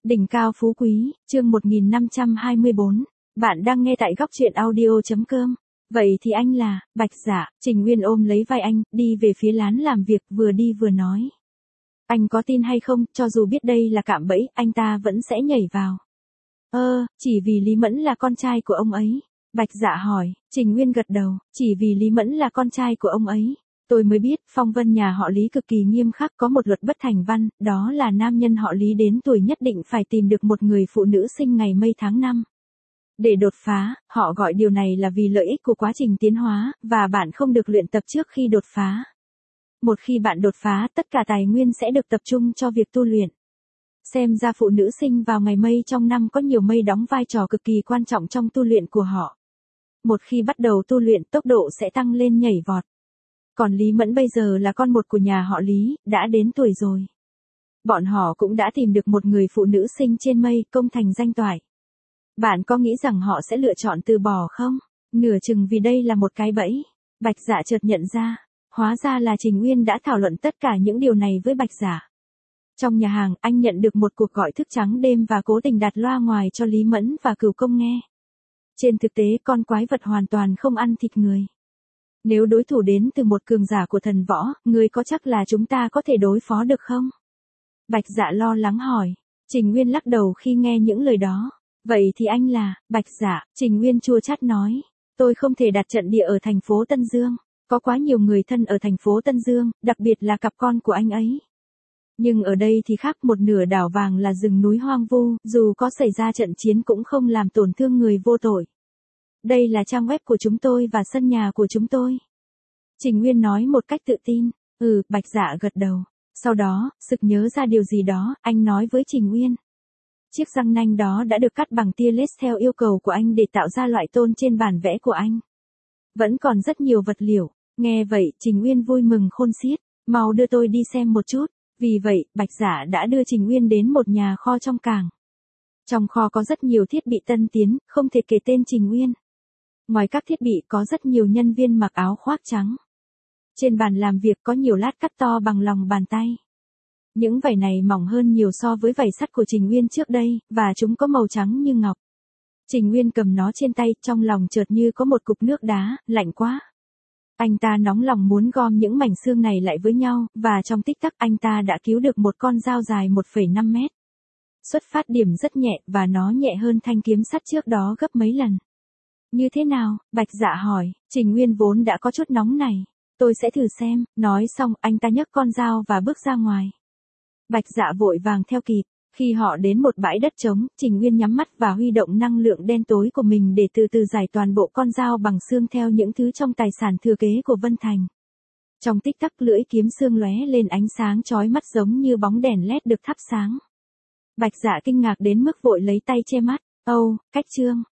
Đỉnh cao phú quý, chương 1524. Bạn đang nghe tại góc truyện audio.com. Vậy thì anh là, Bạch Dạ. Trình Nguyên ôm lấy vai anh, đi về phía lán làm việc, vừa đi vừa nói. Anh có tin hay không, cho dù biết đây là cạm bẫy, anh ta vẫn sẽ nhảy vào. Chỉ vì Lý Mẫn là con trai của ông ấy. Bạch Dạ hỏi. Trình Nguyên gật đầu, chỉ vì Lý Mẫn là con trai của ông ấy. Tôi mới biết, phong vân nhà họ Lý cực kỳ nghiêm khắc, có một luật bất thành văn, đó là nam nhân họ Lý đến tuổi nhất định phải tìm được một người phụ nữ sinh ngày mây tháng năm. Để đột phá, họ gọi điều này là vì lợi ích của quá trình tiến hóa, và bạn không được luyện tập trước khi đột phá. Một khi bạn đột phá, tất cả tài nguyên sẽ được tập trung cho việc tu luyện. Xem ra phụ nữ sinh vào ngày mây trong năm có nhiều mây đóng vai trò cực kỳ quan trọng trong tu luyện của họ. Một khi bắt đầu tu luyện, tốc độ sẽ tăng lên nhảy vọt. Còn Lý Mẫn bây giờ là con một của nhà họ Lý, đã đến tuổi rồi. Bọn họ cũng đã tìm được một người phụ nữ sinh trên mây, công thành danh toại. Bạn có nghĩ rằng họ sẽ lựa chọn từ bỏ không? Nửa chừng vì đây là một cái bẫy. Bạch Dạ chợt nhận ra. Hóa ra là Trình Nguyên đã thảo luận tất cả những điều này với Bạch Dạ. Trong nhà hàng, anh nhận được một cuộc gọi thức trắng đêm và cố tình đặt loa ngoài cho Lý Mẫn và Cửu Công nghe. Trên thực tế, con quái vật hoàn toàn không ăn thịt người. Nếu đối thủ đến từ một cường giả của thần võ, ngươi có chắc là chúng ta có thể đối phó được không? Bạch Dạ lo lắng hỏi. Trình Nguyên lắc đầu khi nghe những lời đó. Vậy thì anh là, Bạch Dạ. Trình Nguyên chua chát nói. Tôi không thể đặt trận địa ở thành phố Tân Dương. Có quá nhiều người thân ở thành phố Tân Dương, đặc biệt là cặp con của anh ấy. Nhưng ở đây thì khác, một nửa đảo vàng là rừng núi hoang vu, dù có xảy ra trận chiến cũng không làm tổn thương người vô tội. Đây là trang web của chúng tôi và sân nhà của chúng tôi. Trình Nguyên nói một cách tự tin. Bạch Dạ gật đầu. Sau đó, sực nhớ ra điều gì đó, anh nói với Trình Nguyên. Chiếc răng nanh đó đã được cắt bằng tia laser theo yêu cầu của anh để tạo ra loại tôn trên bản vẽ của anh. Vẫn còn rất nhiều vật liệu. Nghe vậy, Trình Nguyên vui mừng khôn xiết. Mau đưa tôi đi xem một chút. Vì vậy, Bạch Dạ đã đưa Trình Nguyên đến một nhà kho trong cảng. Trong kho có rất nhiều thiết bị tân tiến, không thể kể tên Trình Nguyên. Ngoài các thiết bị có rất nhiều nhân viên mặc áo khoác trắng. Trên bàn làm việc có nhiều lát cắt to bằng lòng bàn tay. Những vảy này mỏng hơn nhiều so với vảy sắt của Trình Nguyên trước đây, và chúng có màu trắng như ngọc. Trình Nguyên cầm nó trên tay, trong lòng chợt như có một cục nước đá, lạnh quá. Anh ta nóng lòng muốn gom những mảnh xương này lại với nhau, và trong tích tắc anh ta đã cứu được một con dao dài 1,5 mét. Xuất phát điểm rất nhẹ, và nó nhẹ hơn thanh kiếm sắt trước đó gấp mấy lần. Như thế nào? Bạch Dạ hỏi. Trình Nguyên vốn đã có chút nóng này. Tôi sẽ thử xem. Nói xong, anh ta nhấc con dao và bước ra ngoài. Bạch Dạ vội vàng theo kịp. Khi họ đến một bãi đất trống, Trình Nguyên nhắm mắt và huy động năng lượng đen tối của mình để từ từ giải toàn bộ con dao bằng xương theo những thứ trong tài sản thừa kế của Vân Thành. Trong tích tắc, lưỡi kiếm xương lóe lên ánh sáng chói mắt giống như bóng đèn led được thắp sáng. Bạch Dạ kinh ngạc đến mức vội lấy tay che mắt. Cách chương.